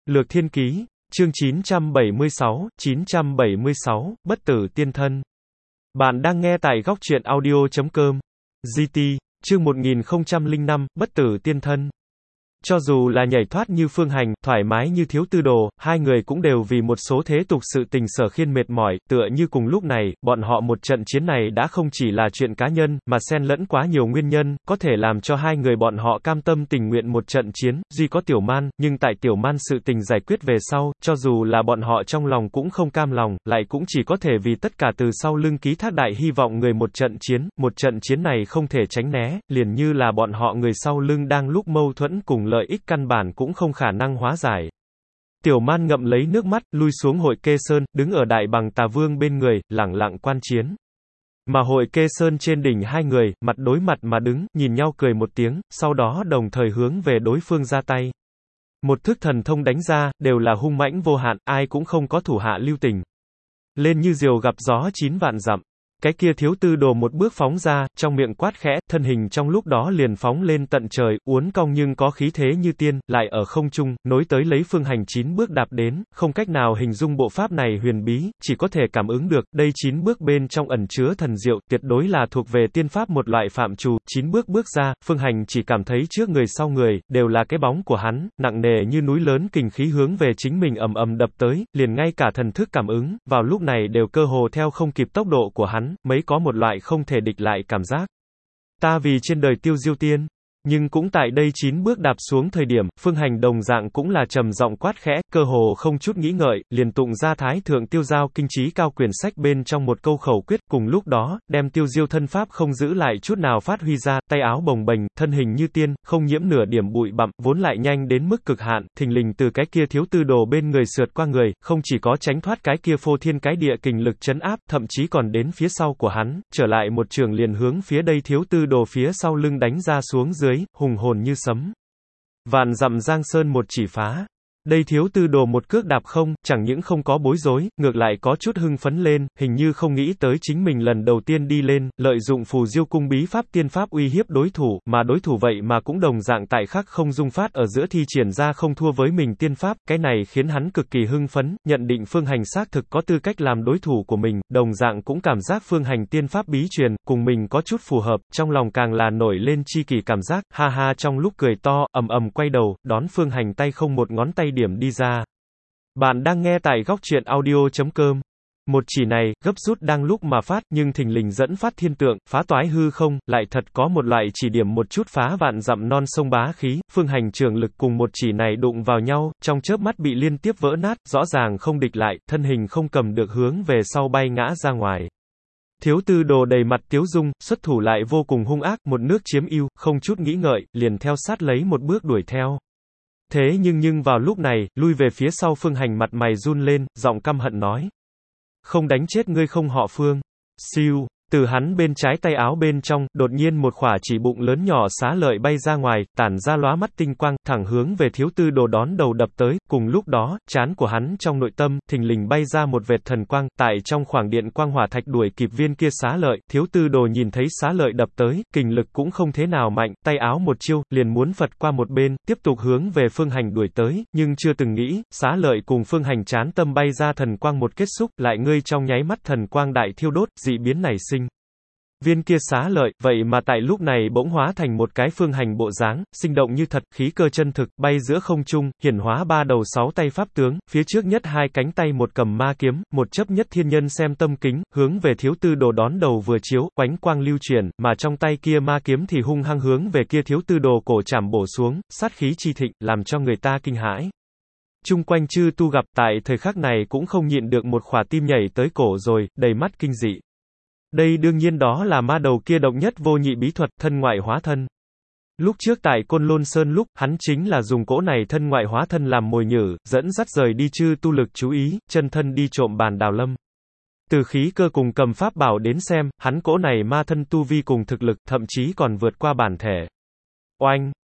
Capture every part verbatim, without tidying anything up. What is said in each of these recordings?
Lược Thiên Ký, chương chín trăm bảy mươi sáu, chín trăm bảy mươi sáu, Bất tử tiên thân. Bạn đang nghe tại góc truyện audio chấm com. giê tê, chương một nghìn không trăm lẻ năm, Bất tử tiên thân. Cho dù là nhảy thoát như Phương Hành, thoải mái như Thiếu Tư Đồ, hai người cũng đều vì một số thế tục sự tình sở khiên mệt mỏi, tựa như cùng lúc này, bọn họ một trận chiến này đã không chỉ là chuyện cá nhân, mà xen lẫn quá nhiều nguyên nhân, có thể làm cho hai người bọn họ cam tâm tình nguyện một trận chiến, duy có Tiểu Man, nhưng tại Tiểu Man sự tình giải quyết về sau, cho dù là bọn họ trong lòng cũng không cam lòng, lại cũng chỉ có thể vì tất cả từ sau lưng ký thác đại hy vọng người một trận chiến, một trận chiến này không thể tránh né, liền như là bọn họ người sau lưng đang lúc mâu thuẫn cùng lợi ích căn bản cũng không khả năng hóa giải. Tiểu Man ngậm lấy nước mắt, lui xuống Hội Kê Sơn, đứng ở Đại Bằng Tà Vương bên người, lẳng lặng quan chiến. Mà Hội Kê Sơn trên đỉnh hai người, mặt đối mặt mà đứng, nhìn nhau cười một tiếng, sau đó đồng thời hướng về đối phương ra tay. Một thức thần thông đánh ra, đều là hung mãnh vô hạn, ai cũng không có thủ hạ lưu tình. Lên như diều gặp gió chín vạn dặm. Cái kia Thiếu Tư Đồ một bước phóng ra, trong miệng quát khẽ, thân hình trong lúc đó liền phóng lên tận trời, uốn cong nhưng có khí thế như tiên, lại ở không trung, nối tới lấy Phương Hành chín bước đạp đến, không cách nào hình dung bộ pháp này huyền bí, chỉ có thể cảm ứng được, đây chín bước bên trong ẩn chứa thần diệu, tuyệt đối là thuộc về tiên pháp một loại phạm trù, chín bước bước ra, Phương Hành chỉ cảm thấy trước người sau người, đều là cái bóng của hắn, nặng nề như núi lớn kình khí hướng về chính mình ầm ầm đập tới, liền ngay cả thần thức cảm ứng, vào lúc này đều cơ hồ theo không kịp tốc độ của hắn, mấy có một loại không thể địch lại cảm giác. Ta vì trên đời tiêu diêu tiên. Nhưng cũng tại đây chín bước đạp xuống thời điểm, Phương Hành đồng dạng cũng là trầm giọng quát khẽ, cơ hồ không chút nghĩ ngợi, liền tụng ra Thái Thượng Tiêu Giao Kinh Chí Cao quyển sách bên trong một câu khẩu quyết, cùng lúc đó, đem tiêu diêu thân pháp không giữ lại chút nào phát huy ra, tay áo bồng bềnh, thân hình như tiên, không nhiễm nửa điểm bụi bặm, vốn lại nhanh đến mức cực hạn, thình lình từ cái kia Thiếu Tư Đồ bên người sượt qua người, không chỉ có tránh thoát cái kia phô thiên cái địa kình lực chấn áp, thậm chí còn đến phía sau của hắn, trở lại một trường liền hướng phía đây Thiếu Tư Đồ phía sau lưng đánh ra xuống dưới, hùng hồn như sấm. Vạn dặm giang sơn một chỉ phá. Đây Thiếu Tư Đồ một cước đạp không, chẳng những không có bối rối, ngược lại có chút hưng phấn lên, hình như không nghĩ tới chính mình lần đầu tiên đi lên, lợi dụng phù diêu cung bí pháp tiên pháp uy hiếp đối thủ, mà đối thủ vậy mà cũng đồng dạng tại khắc không dung phát ở giữa thi triển ra không thua với mình tiên pháp, cái này khiến hắn cực kỳ hưng phấn, nhận định Phương Hành xác thực có tư cách làm đối thủ của mình, đồng dạng cũng cảm giác Phương Hành tiên pháp bí truyền, cùng mình có chút phù hợp, trong lòng càng là nổi lên chi kỳ cảm giác, ha ha trong lúc cười to, ầm ầm quay đầu, đón Phương Hành tay không một ngón tay điểm đi ra. Bạn đang nghe tại góc truyện audio chấm com. Một chỉ này, gấp rút đang lúc mà phát, nhưng thình lình dẫn phát thiên tượng, phá toái hư không, lại thật có một loại chỉ điểm một chút phá vạn dặm non sông bá khí, Phương Hành trường lực cùng một chỉ này đụng vào nhau, trong chớp mắt bị liên tiếp vỡ nát, rõ ràng không địch lại, thân hình không cầm được hướng về sau bay ngã ra ngoài. Thiếu Tư Đồ đầy mặt tiếu dung, xuất thủ lại vô cùng hung ác, một nước chiếm ưu, không chút nghĩ ngợi, liền theo sát lấy một bước đuổi theo. Thế nhưng nhưng vào lúc này, lui về phía sau Phương Hành mặt mày run lên, giọng căm hận nói. Không đánh chết ngươi không họ Phương. Siêu, từ hắn bên trái tay áo bên trong, đột nhiên một khỏa chỉ bụng lớn nhỏ xá lợi bay ra ngoài, tản ra lóa mắt tinh quang, thẳng hướng về Thiếu Tư Đồ đón đầu đập tới, cùng lúc đó, trán của hắn trong nội tâm, thình lình bay ra một vệt thần quang, tại trong khoảng điện quang hỏa thạch đuổi kịp viên kia xá lợi, Thiếu Tư Đồ nhìn thấy xá lợi đập tới, kình lực cũng không thế nào mạnh, tay áo một chiêu, liền muốn phật qua một bên, tiếp tục hướng về Phương Hành đuổi tới, nhưng chưa từng nghĩ, xá lợi cùng Phương Hành trán tâm bay ra thần quang một kết xúc, lại ngươi trong nháy mắt thần quang đại thiêu đốt, dị biến nảy sinh. Viên kia xá lợi, vậy mà tại lúc này bỗng hóa thành một cái Phương Hành bộ dáng, sinh động như thật, khí cơ chân thực, bay giữa không trung, hiển hóa ba đầu sáu tay pháp tướng, phía trước nhất hai cánh tay một cầm ma kiếm, một chấp nhất thiên nhân xem tâm kính, hướng về Thiếu Tư Đồ đón đầu vừa chiếu, oánh quang lưu chuyển, mà trong tay kia ma kiếm thì hung hăng hướng về kia Thiếu Tư Đồ cổ chảm bổ xuống, sát khí chi thịnh, làm cho người ta kinh hãi. Chung quanh chư tu gặp, tại thời khắc này cũng không nhịn được một khỏa tim nhảy tới cổ rồi, đầy mắt kinh dị. Đây đương nhiên đó là ma đầu kia độc nhất vô nhị bí thuật, thân ngoại hóa thân. Lúc trước tại Côn Lôn Sơn lúc, hắn chính là dùng cỗ này thân ngoại hóa thân làm mồi nhử, dẫn dắt rời đi chư tu lực chú ý, chân thân đi trộm bàn đào lâm. Từ khí cơ cùng cầm pháp bảo đến xem, hắn cỗ này ma thân tu vi cùng thực lực, thậm chí còn vượt qua bản thể. Oanh!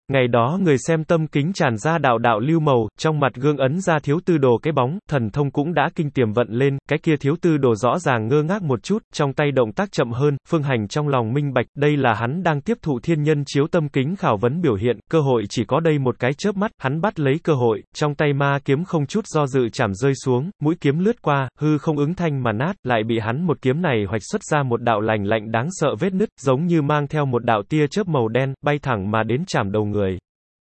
Ngày đó người xem tâm kính tràn ra đạo đạo lưu màu, trong mặt gương ấn ra thiếu tư đồ cái bóng, thần thông cũng đã kinh tiềm vận lên, cái kia thiếu tư đồ rõ ràng ngơ ngác một chút, trong tay động tác chậm hơn, Phương Hành trong lòng minh bạch, đây là hắn đang tiếp thụ thiên nhân chiếu tâm kính khảo vấn biểu hiện, cơ hội chỉ có đây một cái chớp mắt, hắn bắt lấy cơ hội, trong tay ma kiếm không chút do dự chảm rơi xuống, mũi kiếm lướt qua, hư không ứng thanh mà nát, lại bị hắn một kiếm này hoạch xuất ra một đạo lành lạnh đáng sợ vết nứt, giống như mang theo một đạo tia chớp màu đen, bay thẳng mà đến chảm đầu người.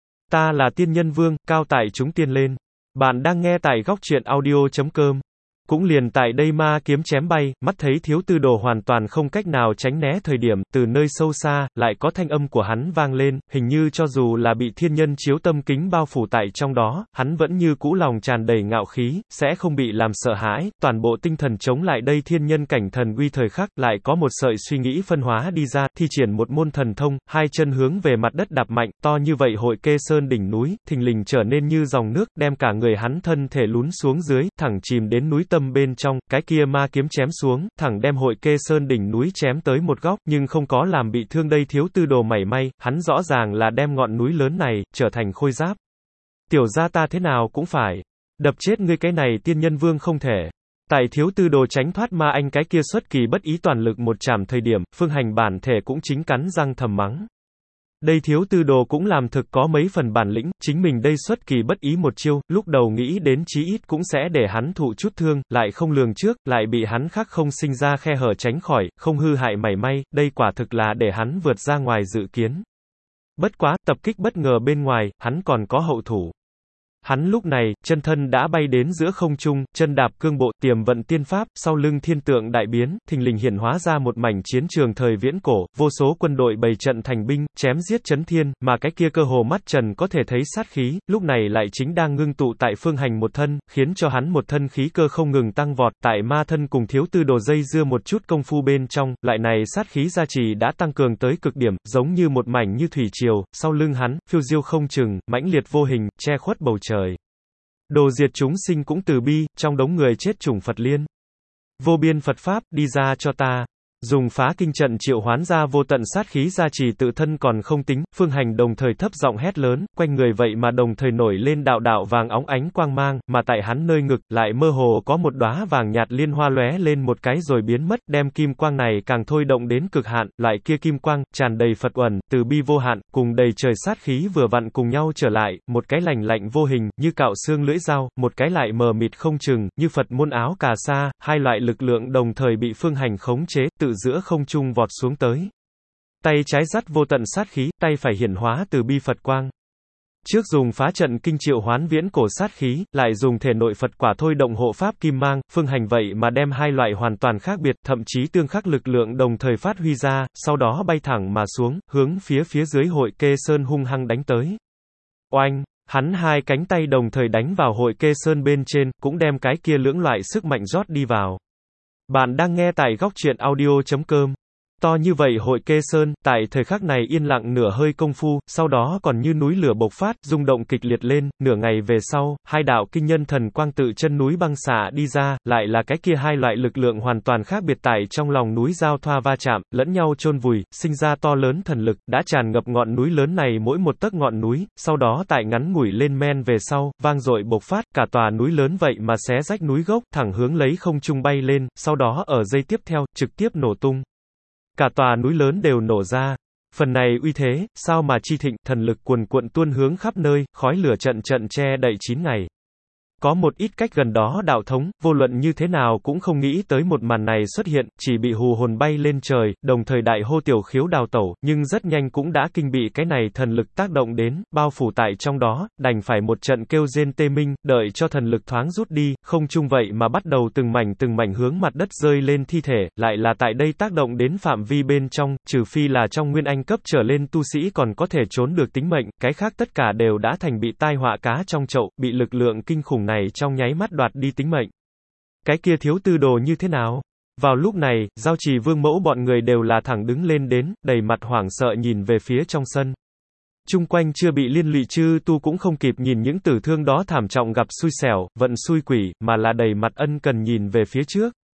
Ta là tiên nhân vương, cao tại chúng tiên lên. Bạn đang nghe tại góc truyện audio chấm com. Cũng liền tại đây ma kiếm chém bay, mắt thấy thiếu tư đồ hoàn toàn không cách nào tránh né thời điểm, từ nơi sâu xa, lại có thanh âm của hắn vang lên, hình như cho dù là bị thiên nhân chiếu tâm kính bao phủ tại trong đó, hắn vẫn như cũ lòng tràn đầy ngạo khí, sẽ không bị làm sợ hãi, toàn bộ tinh thần chống lại đây thiên nhân cảnh thần uy thời khắc, lại có một sợi suy nghĩ phân hóa đi ra, thi triển một môn thần thông, hai chân hướng về mặt đất đạp mạnh, to như vậy hội kê sơn đỉnh núi, thình lình trở nên như dòng nước, đem cả người hắn thân thể lún xuống dưới, thẳng chìm đến núi tâm bên trong, cái kia ma kiếm chém xuống, thẳng đem hội kê sơn đỉnh núi chém tới một góc, nhưng không có làm bị thương đây thiếu tư đồ mảy may, hắn rõ ràng là đem ngọn núi lớn này, trở thành khôi giáp. Tiểu gia ta thế nào cũng phải đập chết ngươi cái này tiên nhân vương không thể. Tại thiếu tư đồ tránh thoát ma anh cái kia xuất kỳ bất ý toàn lực một chạm thời điểm, Phương Hành bản thể cũng chính cắn răng thầm mắng. Đây thiếu tư đồ cũng làm thực có mấy phần bản lĩnh, chính mình đây xuất kỳ bất ý một chiêu, lúc đầu nghĩ đến chí ít cũng sẽ để hắn thụ chút thương, lại không lường trước, lại bị hắn khắc không sinh ra khe hở tránh khỏi, không hư hại mảy may, đây quả thực là để hắn vượt ra ngoài dự kiến. Bất quá, tập kích bất ngờ bên ngoài, hắn còn có hậu thủ. Hắn lúc này, chân thân đã bay đến giữa không trung, chân đạp cương bộ, tiềm vận tiên pháp, sau lưng thiên tượng đại biến, thình lình hiển hóa ra một mảnh chiến trường thời viễn cổ, vô số quân đội bày trận thành binh, chém giết chấn thiên, mà cái kia cơ hồ mắt trần có thể thấy sát khí, lúc này lại chính đang ngưng tụ tại Phương Hành một thân, khiến cho hắn một thân khí cơ không ngừng tăng vọt, tại ma thân cùng thiếu tư đồ dây dưa một chút công phu bên trong, lại này sát khí gia trì đã tăng cường tới cực điểm, giống như một mảnh như thủy triều, sau lưng hắn, phiêu diêu không chừng, mãnh liệt vô hình, che khuất bầu trời. Trời. Đồ diệt chúng sinh cũng từ bi, trong đống người chết chủng Phật liên. Vô biên Phật Pháp, đi ra cho ta. Dùng phá kinh trận triệu hoán ra vô tận sát khí gia trì tự thân còn không tính, Phương Hành đồng thời thấp giọng hét lớn, quanh người vậy mà đồng thời nổi lên đạo đạo vàng óng ánh quang mang, mà tại hắn nơi ngực, lại mơ hồ có một đóa vàng nhạt liên hoa lóe lên một cái rồi biến mất, đem kim quang này càng thôi động đến cực hạn, lại kia kim quang, tràn đầy Phật uẩn, từ bi vô hạn, cùng đầy trời sát khí vừa vặn cùng nhau trở lại, một cái lạnh lạnh vô hình, như cạo xương lưỡi dao, một cái lại mờ mịt không chừng, như Phật môn áo cà sa, hai loại lực lượng đồng thời bị Phương Hành khống chế, tự giữa không trung vọt xuống tới. Tay trái dắt vô tận sát khí, tay phải hiển hóa từ bi Phật quang. Trước dùng phá trận kinh triệu hoán viễn cổ sát khí, lại dùng thể nội Phật quả thôi động hộ pháp kim mang, Phương Hành vậy mà đem hai loại hoàn toàn khác biệt, thậm chí tương khắc lực lượng đồng thời phát huy ra, sau đó bay thẳng mà xuống, hướng phía phía dưới hội kê sơn hung hăng đánh tới. Oanh! Hắn hai cánh tay đồng thời đánh vào hội kê sơn bên trên, cũng đem cái kia lưỡng loại sức mạnh rót đi vào. Bạn đang nghe tại góc truyện audio chấm com. To như vậy hội kê sơn, tại thời khắc này yên lặng nửa hơi công phu, sau đó còn như núi lửa bộc phát, rung động kịch liệt lên, nửa ngày về sau, hai đạo kinh nhân thần quang tự chân núi băng xạ đi ra, lại là cái kia hai loại lực lượng hoàn toàn khác biệt tại trong lòng núi giao thoa va chạm, lẫn nhau chôn vùi, sinh ra to lớn thần lực, đã tràn ngập ngọn núi lớn này mỗi một tấc ngọn núi, sau đó tại ngắn ngủi lên men về sau, vang dội bộc phát, cả tòa núi lớn vậy mà xé rách núi gốc, thẳng hướng lấy không trung bay lên, sau đó ở giây tiếp theo, trực tiếp nổ tung. Cả tòa núi lớn đều nổ ra. Phần này uy thế, sao mà chi thịnh, thần lực cuồn cuộn tuôn hướng khắp nơi, khói lửa trận trận che đậy chín ngày. Có một ít cách gần đó đạo thống, vô luận như thế nào cũng không nghĩ tới một màn này xuất hiện, chỉ bị hù hồn bay lên trời, đồng thời đại hô tiểu khiếu đào tẩu, nhưng rất nhanh cũng đã kinh bị cái này thần lực tác động đến, bao phủ tại trong đó, đành phải một trận kêu rên tê minh, đợi cho thần lực thoáng rút đi, không chung vậy mà bắt đầu từng mảnh từng mảnh hướng mặt đất rơi lên thi thể, lại là tại đây tác động đến phạm vi bên trong, trừ phi là trong nguyên anh cấp trở lên tu sĩ còn có thể trốn được tính mệnh, cái khác tất cả đều đã thành bị tai họa cá trong chậu, bị lực lượng kinh khủng này trong nháy mắt đoạt đi tính mệnh. Cái kia thiếu tư đồ như thế nào? Vào lúc này, Giao Trì Vương mẫu bọn người đều là thẳng đứng lên đến, đầy mặt hoảng sợ nhìn về phía trong sân. Chung quanh chưa bị liên lụy chư tu cũng không kịp nhìn những tử thương đó thảm trọng gặp xui xẻo, vận xui quỷ, mà là đầy mặt ân cần nhìn về phía trước.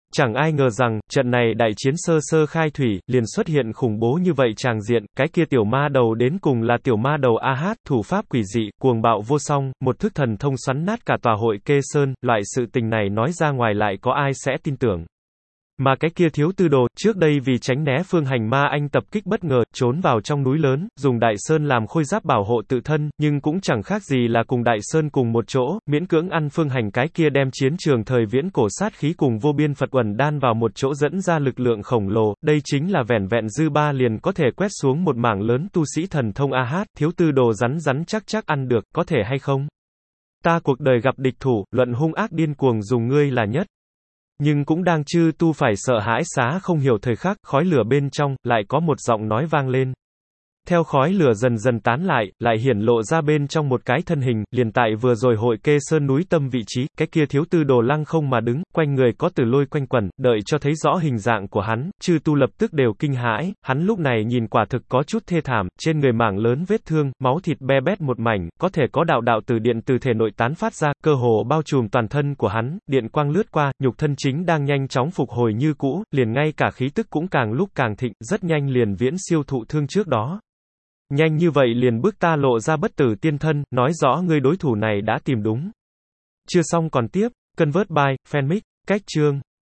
Chẳng ai ngờ rằng, trận này đại chiến sơ sơ khai thủy, liền xuất hiện khủng bố như vậy tràng diện, cái kia tiểu ma đầu đến cùng là tiểu ma đầu A Hát, thủ pháp quỷ dị, cuồng bạo vô song, một thức thần thông xoắn nát cả tòa hội Kê Sơn, loại sự tình này nói ra ngoài lại có ai sẽ tin tưởng. Mà cái kia thiếu tư đồ, trước đây vì tránh né Phương Hành Ma Anh tập kích bất ngờ, trốn vào trong núi lớn, dùng Đại Sơn làm khôi giáp bảo hộ tự thân, nhưng cũng chẳng khác gì là cùng Đại Sơn cùng một chỗ, miễn cưỡng ăn Phương Hành cái kia đem chiến trường thời viễn cổ sát khí cùng vô biên Phật uẩn đan vào một chỗ dẫn ra lực lượng khổng lồ, đây chính là vẻn vẹn dư ba liền có thể quét xuống một mảng lớn tu sĩ thần thông A Hát, thiếu tư đồ rắn rắn chắc chắc ăn được, có thể hay không? Ta cuộc đời gặp địch thủ, luận hung ác điên cuồng dùng ngươi là nhất. Nhưng cũng đang chư tu phải sợ hãi xá không hiểu thời khắc, khói lửa bên trong, lại có một giọng nói vang lên. Theo khói lửa dần dần tán lại, lại hiển lộ ra bên trong một cái thân hình, liền tại vừa rồi hội Kê Sơn núi tâm vị trí, cái kia thiếu tư đồ lăng không mà đứng, quanh người có tử lôi quanh quẩn, đợi cho thấy rõ hình dạng của hắn, chư tu lập tức đều kinh hãi, hắn lúc này nhìn quả thực có chút thê thảm, trên người mảng lớn vết thương, máu thịt be bét một mảnh, có thể có đạo đạo từ điện từ thể nội tán phát ra, cơ hồ bao trùm toàn thân của hắn, điện quang lướt qua, nhục thân chính đang nhanh chóng phục hồi như cũ, liền ngay cả khí tức cũng càng lúc càng thịnh, rất nhanh liền viễn siêu thụ thương trước đó. Nhanh như vậy liền bước ta lộ ra bất tử tiên thân, nói rõ ngươi đối thủ này đã tìm đúng. Chưa xong còn tiếp, Convert by, Fanmic, cách chương.